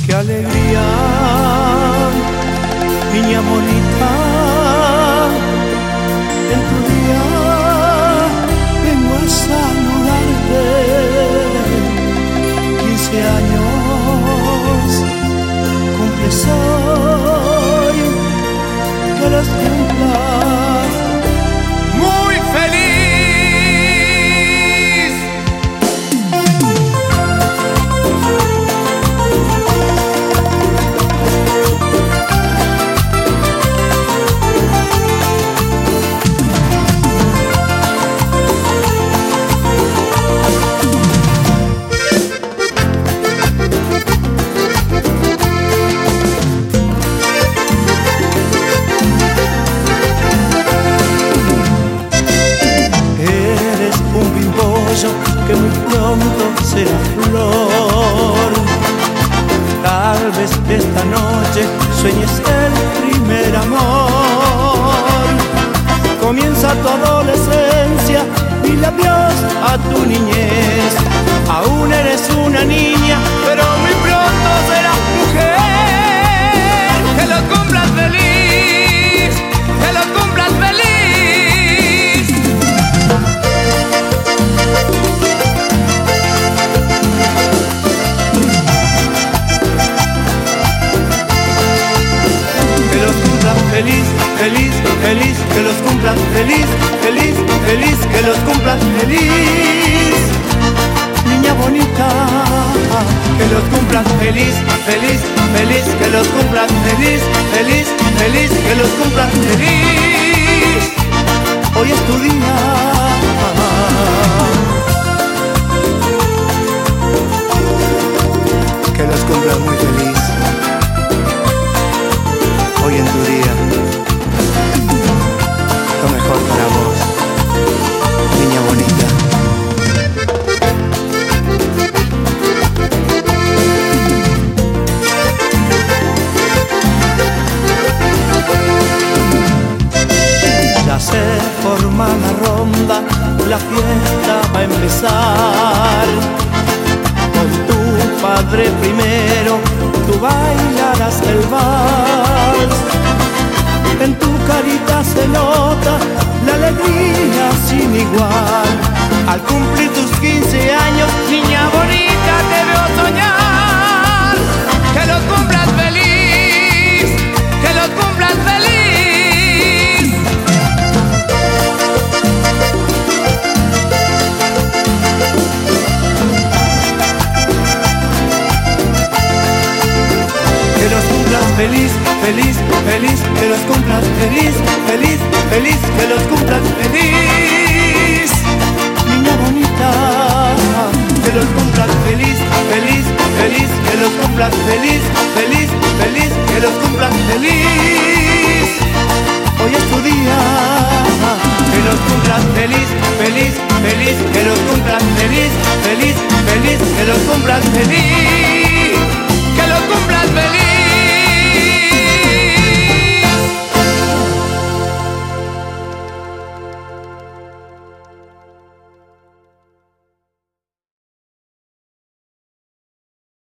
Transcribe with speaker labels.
Speaker 1: qué alegría, niña bonita, en tu día vengo a saludarte. 15 años cumples hoy, que los cumplas muy feliz. Que muy pronto será flor. Tal vez esta noche sueñes el primer amor. Comienza tu adolescencia, dile adiós a tu niñez. Aún eres una niña, pero muy pronto serás mujer. Que lo cumplas feliz, que lo cumplas feliz. Feliz, feliz, feliz, que los cumplan feliz, feliz, feliz, que los cumplan feliz. Niña bonita, que los cumplan feliz, feliz, feliz, que los cumplan feliz, feliz, feliz, que los cumplan feliz. Hoy es tu día. Que los cumplan muy feliz. Hoy en tu día, lo mejor para vos, niña bonita. Ya se forma la ronda, la fiesta va a empezar. Con tu padre primero, tú bailarás el vals. En tu carita se nota la alegría sin igual. Al cumplir tus 15 años, niña bonita, te veo soñar. Que lo cumplas feliz, que lo cumplas feliz. Que los cumplas feliz, feliz, feliz, que los cumplas feliz, feliz, feliz, que los cumplas feliz. Niña bonita, que los cumplas feliz, feliz, feliz, que los cumplas feliz, feliz, feliz, que los cumplas feliz. Hoy es tu día, que los cumplas feliz, feliz, feliz, que los cumplas feliz, feliz, feliz, que los cumplas feliz.